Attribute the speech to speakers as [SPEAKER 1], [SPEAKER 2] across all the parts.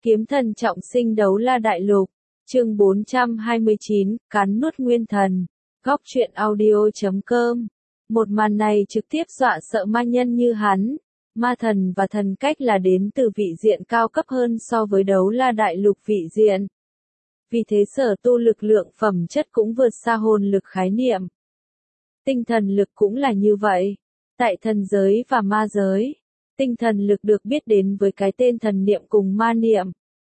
[SPEAKER 1] Kiếm thần trọng sinh đấu la đại lục, chương 429, cắn nuốt nguyên thần, góc truyện audio.com. Một màn này trực tiếp dọa sợ ma nhân như hắn. Ma thần và thần cách là đến từ vị diện cao cấp hơn so với đấu la đại lục vị diện. Vì thế sở tu lực lượng phẩm chất cũng vượt xa hồn lực khái niệm. Tinh thần lực cũng là như vậy. Tại thần giới và ma giới, tinh thần lực được biết đến với cái tên thần niệm cùng ma niệm.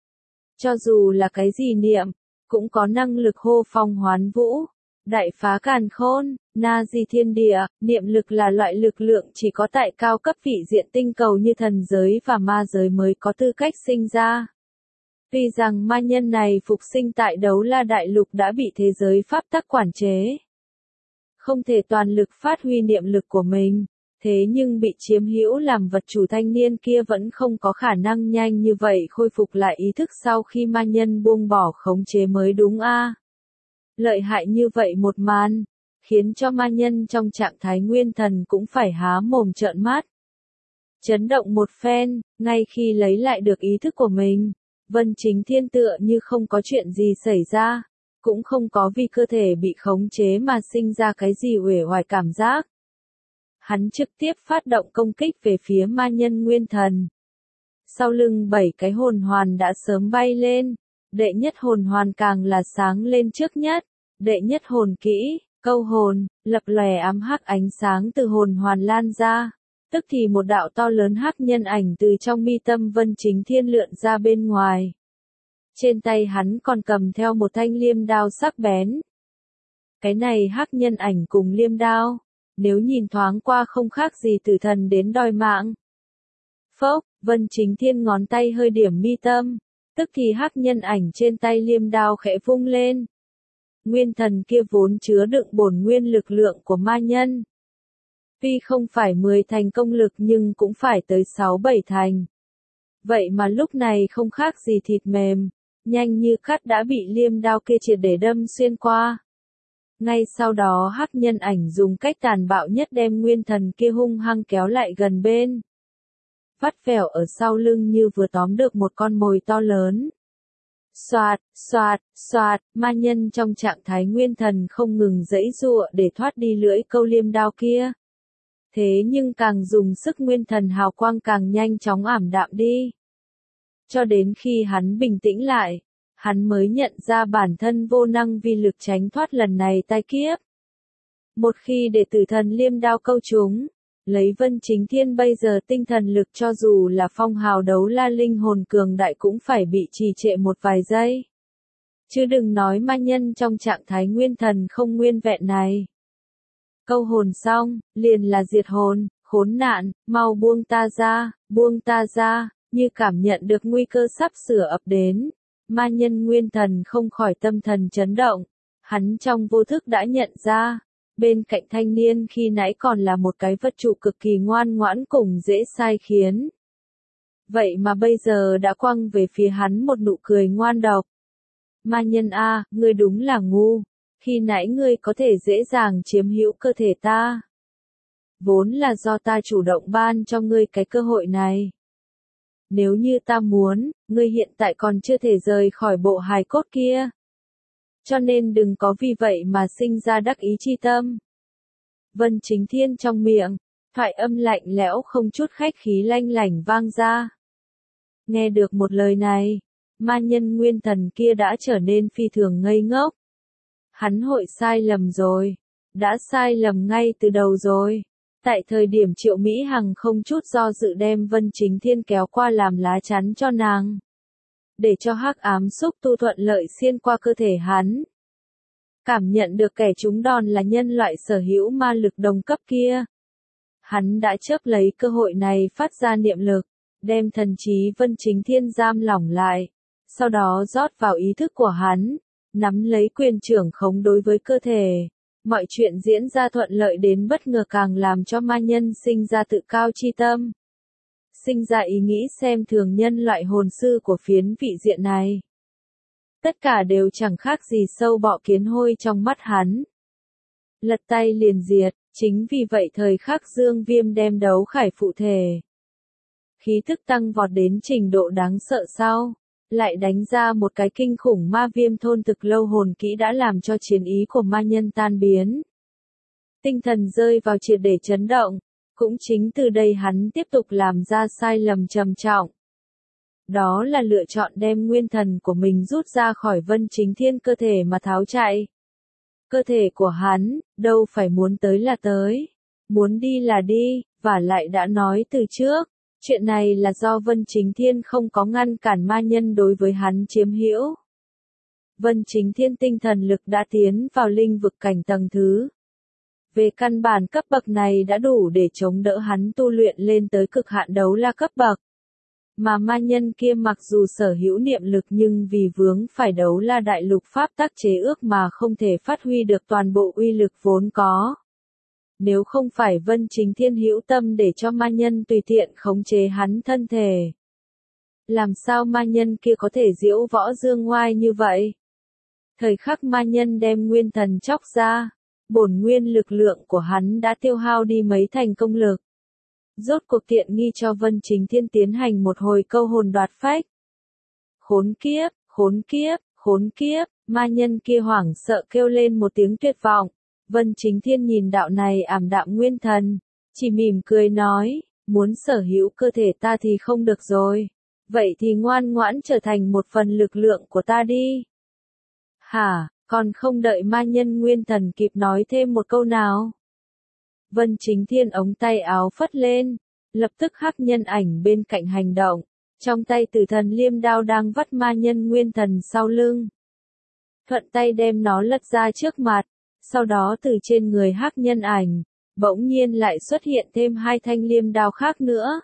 [SPEAKER 1] Cho dù là cái gì niệm, cũng có năng lực hô phong hoán vũ, đại phá càn khôn, na di thiên địa. Niệm lực là loại lực lượng chỉ có tại cao cấp vị diện tinh cầu như thần giới và ma giới mới có tư cách sinh ra. Tuy rằng ma nhân này phục sinh tại đấu la đại lục đã bị thế giới pháp tắc quản chế, không thể toàn lực phát huy niệm lực của mình, thế nhưng bị chiếm hữu làm vật chủ thanh niên kia vẫn không có khả năng nhanh như vậy khôi phục lại ý thức sau khi ma nhân buông bỏ khống chế mới đúng a. Lợi hại như vậy một màn, khiến cho ma nhân trong trạng thái nguyên thần cũng phải há mồm trợn mắt. Chấn động một phen, ngay khi lấy lại được ý thức của mình, Vân Chính Thiên tựa như không có chuyện gì xảy ra, cũng không có vì cơ thể bị khống chế mà sinh ra cái gì uể oải cảm giác. Hắn trực tiếp phát động công kích về phía ma nhân nguyên thần. Sau lưng 7 cái hồn hoàn đã sớm bay lên, đệ nhất hồn hoàn càng là sáng lên trước nhất, đệ nhất hồn kỹ, câu hồn, lập lòe ám hắc ánh sáng từ hồn hoàn lan ra, tức thì một đạo to lớn hắc nhân ảnh từ trong mi tâm Vân Chính Thiên lượn ra bên ngoài. Trên tay hắn còn cầm theo một thanh liêm đao sắc bén. Cái này hắc nhân ảnh cùng liêm đao, nếu nhìn thoáng qua không khác gì tử thần đến đòi mạng. Phốc, Vân Chính Thiên ngón tay hơi điểm mi tâm, tức thì hắc nhân ảnh trên tay liêm đao khẽ vung lên. Nguyên thần kia vốn chứa đựng bổn nguyên lực lượng của ma nhân. Tuy không phải 10 thành công lực nhưng cũng phải tới 6-7 thành. Vậy mà lúc này không khác gì thịt mềm, nhanh như cắt đã bị liêm đao kia triệt để đâm xuyên qua. Ngay sau đó hắc nhân ảnh dùng cách tàn bạo nhất đem nguyên thần kia hung hăng kéo lại gần bên. Vắt vẻo ở sau lưng như vừa tóm được một con mồi to lớn. Xoạt, xoạt, xoạt, ma nhân trong trạng thái nguyên thần không ngừng giãy giụa để thoát đi lưỡi câu liêm đao kia. Thế nhưng càng dùng sức nguyên thần hào quang càng nhanh chóng ảm đạm đi. Cho đến khi hắn bình tĩnh lại, hắn mới nhận ra bản thân vô năng vì lực tránh thoát lần này tai kiếp. Một khi để tử thần liêm đao câu chúng, lấy Vân Chính Thiên bây giờ tinh thần lực cho dù là phong hào đấu la linh hồn cường đại cũng phải bị trì trệ một vài giây. Chứ đừng nói ma nhân trong trạng thái nguyên thần không nguyên vẹn này. Câu hồn xong, liền là diệt hồn, khốn nạn, mau buông ta ra, như cảm nhận được nguy cơ sắp sửa ập đến. Ma nhân nguyên thần không khỏi tâm thần chấn động, hắn trong vô thức đã nhận ra, bên cạnh thanh niên khi nãy còn là một cái vật chủ cực kỳ ngoan ngoãn cùng dễ sai khiến. Vậy mà bây giờ đã quăng về phía hắn một nụ cười ngoan độc. Ma nhân a, ngươi đúng là ngu, khi nãy ngươi có thể dễ dàng chiếm hữu cơ thể ta. Vốn là do ta chủ động ban cho ngươi cái cơ hội này. Nếu như ta muốn, ngươi hiện tại còn chưa thể rời khỏi bộ hài cốt kia. Cho nên đừng có vì vậy mà sinh ra đắc ý chi tâm. Vân Chính Thiên trong miệng, thoại âm lạnh lẽo không chút khách khí lanh lảnh vang ra. Nghe được một lời này, ma nhân nguyên thần kia đã trở nên phi thường ngây ngốc. Hắn hội sai lầm rồi, đã sai lầm ngay từ đầu rồi. Tại thời điểm Triệu Mỹ Hằng không chút do dự đem Vân Chính Thiên kéo qua làm lá chắn cho nàng. Để cho hắc ám xúc tu thuận lợi xuyên qua cơ thể hắn. Cảm nhận được kẻ trúng đòn là nhân loại sở hữu ma lực đồng cấp kia. Hắn đã chớp lấy cơ hội này phát ra niệm lực, đem thần trí Vân Chính Thiên giam lỏng lại. Sau đó rót vào ý thức của hắn, nắm lấy quyền trưởng khống đối với cơ thể. Mọi chuyện diễn ra thuận lợi đến bất ngờ càng làm cho ma nhân sinh ra tự cao chi tâm. Sinh ra ý nghĩ xem thường nhân loại hồn sư của phiến vị diện này. Tất cả đều chẳng khác gì sâu bọ kiến hôi trong mắt hắn. Lật tay liền diệt, chính vì vậy thời khắc Dương Viêm đem đấu khải phụ thể. Khí tức tăng vọt đến trình độ đáng sợ sau, lại đánh ra một cái kinh khủng ma viêm thôn thực lâu hồn kỹ đã làm cho chiến ý của ma nhân tan biến. Tinh thần rơi vào triệt để chấn động, cũng chính từ đây hắn tiếp tục làm ra sai lầm trầm trọng. Đó là lựa chọn đem nguyên thần của mình rút ra khỏi Vân Chính Thiên cơ thể mà tháo chạy. Cơ thể của hắn, đâu phải muốn tới là tới, muốn đi là đi, và lại đã nói từ trước, chuyện này là do Vân Chính Thiên không có ngăn cản ma nhân đối với hắn chiếm hữu. Vân Chính Thiên tinh thần lực đã tiến vào linh vực cảnh tầng thứ. Về căn bản cấp bậc này đã đủ để chống đỡ hắn tu luyện lên tới cực hạn đấu la cấp bậc. Mà ma nhân kia mặc dù sở hữu niệm lực nhưng vì vướng phải đấu la đại lục pháp tắc chế ước mà không thể phát huy được toàn bộ uy lực vốn có. Nếu không phải Vân Chính Thiên hữu tâm để cho ma nhân tùy tiện khống chế hắn thân thể. Làm sao ma nhân kia có thể diễu võ dương ngoai như vậy? Thời khắc ma nhân đem nguyên thần chóc ra, bổn nguyên lực lượng của hắn đã tiêu hao đi mấy thành công lực. Rốt cuộc tiện nghi cho Vân Chính Thiên tiến hành một hồi câu hồn đoạt phách. Khốn kiếp, khốn kiếp, khốn kiếp, ma nhân kia hoảng sợ kêu lên một tiếng tuyệt vọng. Vân Chính Thiên nhìn đạo này ảm đạm nguyên thần, chỉ mỉm cười nói, muốn sở hữu cơ thể ta thì không được rồi. Vậy thì ngoan ngoãn trở thành một phần lực lượng của ta đi. Hả, còn không đợi ma nhân nguyên thần kịp nói thêm một câu nào. Vân Chính Thiên ống tay áo phất lên, lập tức hắc nhân ảnh bên cạnh hành động, trong tay tử thần liêm đao đang vắt ma nhân nguyên thần sau lưng. Thuận tay đem nó lật ra trước mặt, sau đó từ trên người hắc nhân ảnh, bỗng nhiên lại xuất hiện thêm hai thanh liêm đao khác nữa.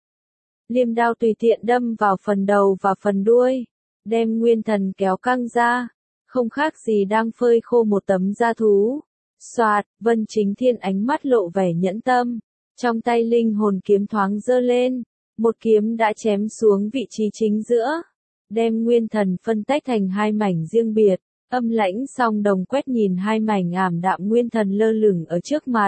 [SPEAKER 1] Liêm đao tùy tiện đâm vào phần đầu và phần đuôi, đem nguyên thần kéo căng ra, không khác gì đang phơi khô một tấm da thú. Soạt, Vân Chính Thiên ánh mắt lộ vẻ nhẫn tâm, trong tay linh hồn kiếm thoáng giơ lên, một kiếm đã chém xuống vị trí chính giữa, đem nguyên thần phân tách thành hai mảnh riêng biệt, âm lãnh song đồng quét nhìn hai mảnh ảm đạm nguyên thần lơ lửng ở trước mặt.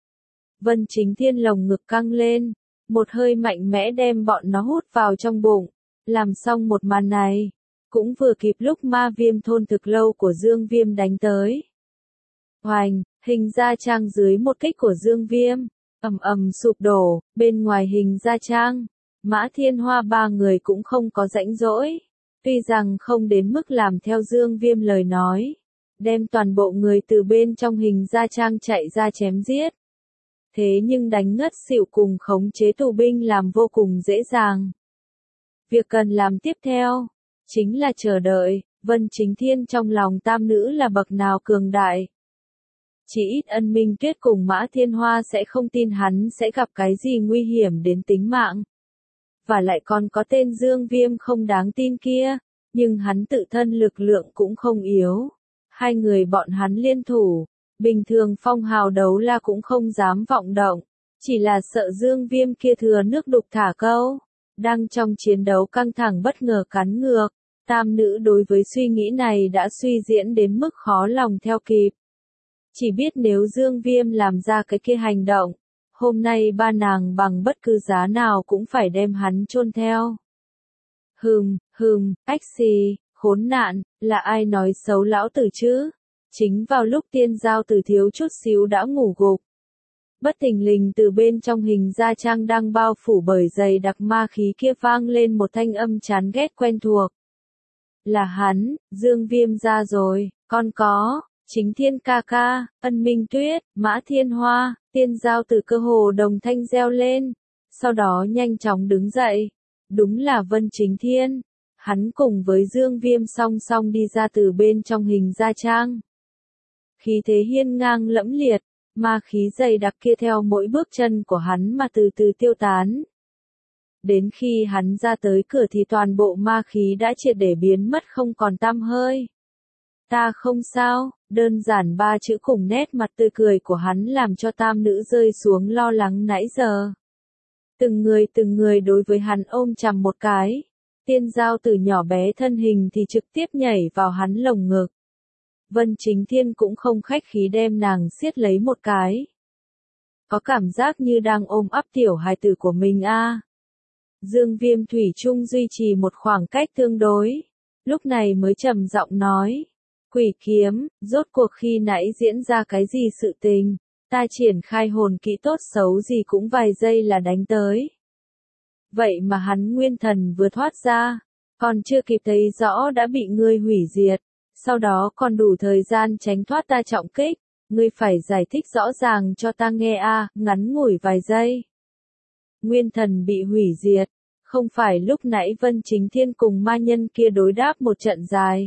[SPEAKER 1] Vân Chính Thiên lồng ngực căng lên, một hơi mạnh mẽ đem bọn nó hút vào trong bụng, làm xong một màn này, cũng vừa kịp lúc ma viêm thôn thực lâu của Dương Viêm đánh tới. Hoành, hình gia trang dưới một kích của Dương Viêm, ầm ầm sụp đổ, bên ngoài hình gia trang, Mã Thiên Hoa ba người cũng không có rãnh rỗi, tuy rằng không đến mức làm theo Dương Viêm lời nói, đem toàn bộ người từ bên trong hình gia trang chạy ra chém giết. Thế nhưng đánh ngất xỉu cùng khống chế tù binh làm vô cùng dễ dàng. Việc cần làm tiếp theo, chính là chờ đợi, Vân Chính Thiên trong lòng tam nữ là bậc nào cường đại. Chỉ ít Ân Minh Tuyết cùng Mã Thiên Hoa sẽ không tin hắn sẽ gặp cái gì nguy hiểm đến tính mạng. Và lại còn có tên Dương Viêm không đáng tin kia, nhưng hắn tự thân lực lượng cũng không yếu. Hai người bọn hắn liên thủ, bình thường phong hào đấu la cũng không dám vọng động, chỉ là sợ Dương Viêm kia thừa nước đục thả câu. Đang trong chiến đấu căng thẳng bất ngờ cắn ngược, tam nữ đối với suy nghĩ này đã suy diễn đến mức khó lòng theo kịp. Chỉ biết nếu Dương Viêm làm ra cái kia hành động, hôm nay ba nàng bằng bất cứ giá nào cũng phải đem hắn chôn theo. Ách xì, khốn nạn, là ai nói xấu lão tử chứ? Chính vào lúc Tiên Giao Tử thiếu chút xíu đã ngủ gục. Bất thình lình từ bên trong hình gia trang đang bao phủ bởi dày đặc ma khí kia vang lên một thanh âm chán ghét quen thuộc. Là hắn, Dương Viêm ra rồi, con có. Chính Thiên ca ca, Ân Minh Tuyết, Mã Thiên Hoa, Tiên Giao Tử cơ hồ đồng thanh reo lên, sau đó nhanh chóng đứng dậy. Đúng là Vân Chính Thiên, hắn cùng với Dương Viêm song song đi ra từ bên trong hình gia trang. Khí thế hiên ngang lẫm liệt, ma khí dày đặc kia theo mỗi bước chân của hắn mà từ từ tiêu tán. Đến khi hắn ra tới cửa thì toàn bộ ma khí đã triệt để biến mất không còn tăm hơi. Ta không sao, đơn giản ba chữ cùng nét mặt tươi cười của hắn làm cho tam nữ rơi xuống lo lắng nãy giờ. Từng người đối với hắn ôm chầm một cái. Tiên Giao Tử nhỏ bé thân hình thì trực tiếp nhảy vào hắn lồng ngực. Vân Chính Thiên cũng không khách khí đem nàng siết lấy một cái. Có cảm giác như đang ôm ấp tiểu hài tử của mình a. Dương Viêm thủy chung duy trì một khoảng cách tương đối, lúc này mới trầm giọng nói. Quỷ kiếm, rốt cuộc khi nãy diễn ra cái gì sự tình, ta triển khai hồn kỹ tốt xấu gì cũng vài giây là đánh tới. Vậy mà hắn nguyên thần vừa thoát ra, còn chưa kịp thấy rõ đã bị ngươi hủy diệt, sau đó còn đủ thời gian tránh thoát ta trọng kích, ngươi phải giải thích rõ ràng cho ta nghe a, ngắn ngủi vài giây. Nguyên thần bị hủy diệt, không phải lúc nãy Vân Chính Thiên cùng ma nhân kia đối đáp một trận dài.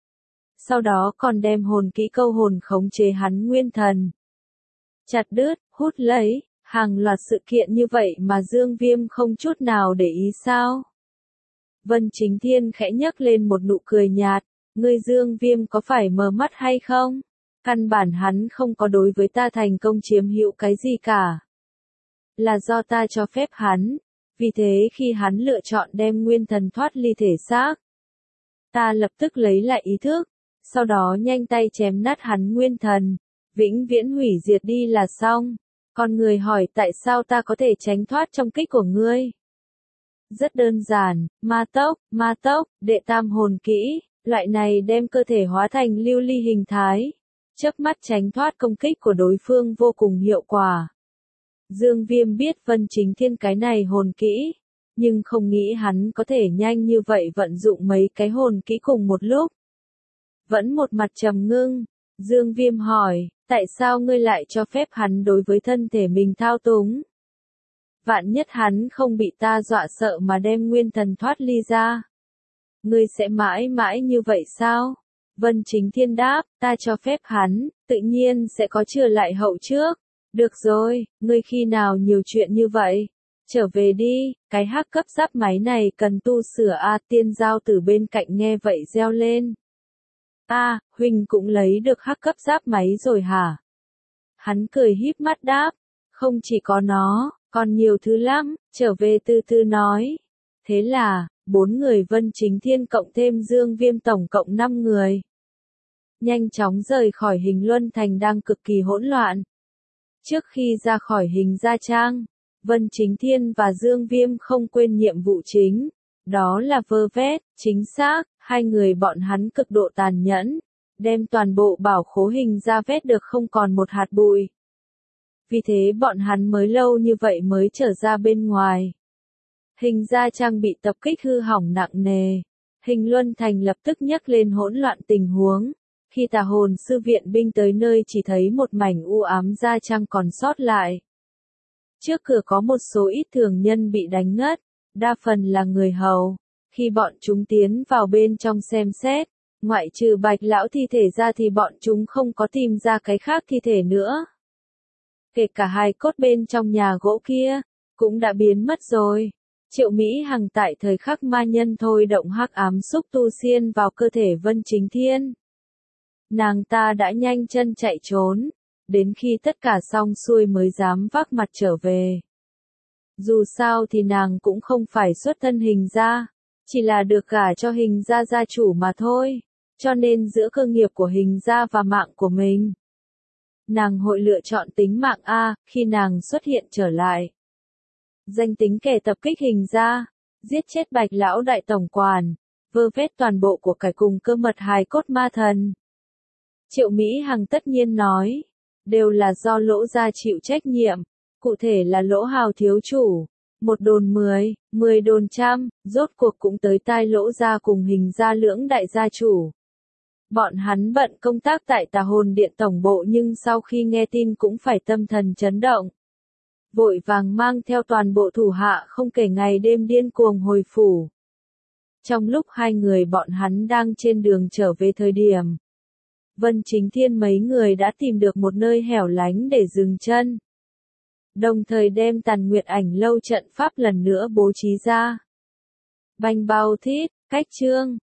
[SPEAKER 1] Sau đó còn đem hồn kỹ câu hồn khống chế hắn nguyên thần. Chặt đứt, hút lấy, hàng loạt sự kiện như vậy mà Dương Viêm không chút nào để ý sao? Vân Chính Thiên khẽ nhấc lên một nụ cười nhạt, ngươi Dương Viêm có phải mờ mắt hay không? Căn bản hắn không có đối với ta thành công chiếm hữu cái gì cả. Là do ta cho phép hắn, vì thế khi hắn lựa chọn đem nguyên thần thoát ly thể xác, ta lập tức lấy lại ý thức, sau đó nhanh tay chém nát hắn nguyên thần, vĩnh viễn hủy diệt đi là xong. Con người hỏi tại sao ta có thể tránh thoát trong kích của ngươi? Rất đơn giản, ma tốc, đệ tam hồn kỹ, loại này đem cơ thể hóa thành lưu ly hình thái, chớp mắt tránh thoát công kích của đối phương vô cùng hiệu quả. Dương Viêm biết Vân Chính Thiên cái này hồn kỹ, nhưng không nghĩ hắn có thể nhanh như vậy vận dụng mấy cái hồn kỹ cùng một lúc. Vẫn một mặt trầm ngưng, Dương Viêm hỏi, tại sao ngươi lại cho phép hắn đối với thân thể mình thao túng? Vạn nhất hắn không bị ta dọa sợ mà đem nguyên thần thoát ly ra. Ngươi sẽ mãi mãi như vậy sao? Vân Chính Thiên đáp, ta cho phép hắn, tự nhiên sẽ có chừa lại hậu trước. Được rồi, ngươi khi nào nhiều chuyện như vậy? Trở về đi, cái hắc cấp giáp máy này cần tu sửa a. Tiên Giao từ bên cạnh nghe vậy reo lên. A, Huỳnh cũng lấy được hắc cấp giáp máy rồi hả? Hắn cười híp mắt đáp, không chỉ có nó, còn nhiều thứ lắm, trở về từ từ nói. Thế là, 4 người Vân Chính Thiên cộng thêm Dương Viêm tổng cộng 5 người. Nhanh chóng rời khỏi hình luân thành đang cực kỳ hỗn loạn. Trước khi ra khỏi hình gia trang, Vân Chính Thiên và Dương Viêm không quên nhiệm vụ chính, đó là vơ vét, chính xác, hai người bọn hắn cực độ tàn nhẫn, đem toàn bộ bảo khố hình ra vét được không còn một hạt bụi. Vì thế bọn hắn mới lâu như vậy mới trở ra bên ngoài. Hình gia trang bị tập kích hư hỏng nặng nề, hình luân thành lập tức nhấc lên hỗn loạn tình huống. Khi tà hồn sư viện binh tới nơi chỉ thấy một mảnh u ám gia trang còn sót lại. Trước cửa có một số ít thường nhân bị đánh ngất, đa phần là người hầu. Khi bọn chúng tiến vào bên trong xem xét, ngoại trừ Bạch lão thi thể ra thì bọn chúng không có tìm ra cái khác thi thể nữa. Kể cả hài cốt bên trong nhà gỗ kia, cũng đã biến mất rồi. Triệu Mỹ Hằng tại thời khắc ma nhân thôi động hắc ám xúc tu xiên vào cơ thể Vân Chính Thiên. Nàng ta đã nhanh chân chạy trốn, đến khi tất cả xong xuôi mới dám vác mặt trở về. Dù sao thì nàng cũng không phải xuất thân hình gia, chỉ là được gả cho hình gia gia chủ mà thôi, cho nên giữa cơ nghiệp của hình gia và mạng của mình, nàng hội lựa chọn tính mạng a. Khi nàng xuất hiện trở lại. Danh tính kẻ tập kích hình gia, giết chết Bạch lão đại tổng quản, vơ vét toàn bộ của cải cùng cơ mật hài cốt ma thần. Triệu Mỹ Hằng tất nhiên nói, đều là do Lỗ gia chịu trách nhiệm, cụ thể là Lỗ Hào thiếu chủ. 1 đồn 10, 10 đồn trăm, rốt cuộc cũng tới tai Lỗ gia cùng hình gia lưỡng đại gia chủ. Bọn hắn bận công tác tại Tà Hồn Điện tổng bộ nhưng sau khi nghe tin cũng phải tâm thần chấn động. Vội vàng mang theo toàn bộ thủ hạ không kể ngày đêm điên cuồng hồi phủ. Trong lúc hai người bọn hắn đang trên đường trở về thời điểm, Vân Chính Thiên mấy người đã tìm được một nơi hẻo lánh để dừng chân. Đồng thời đem Tàn Nguyệt Ảnh lâu trận pháp lần nữa bố trí ra. Bành bao thít, cách chương.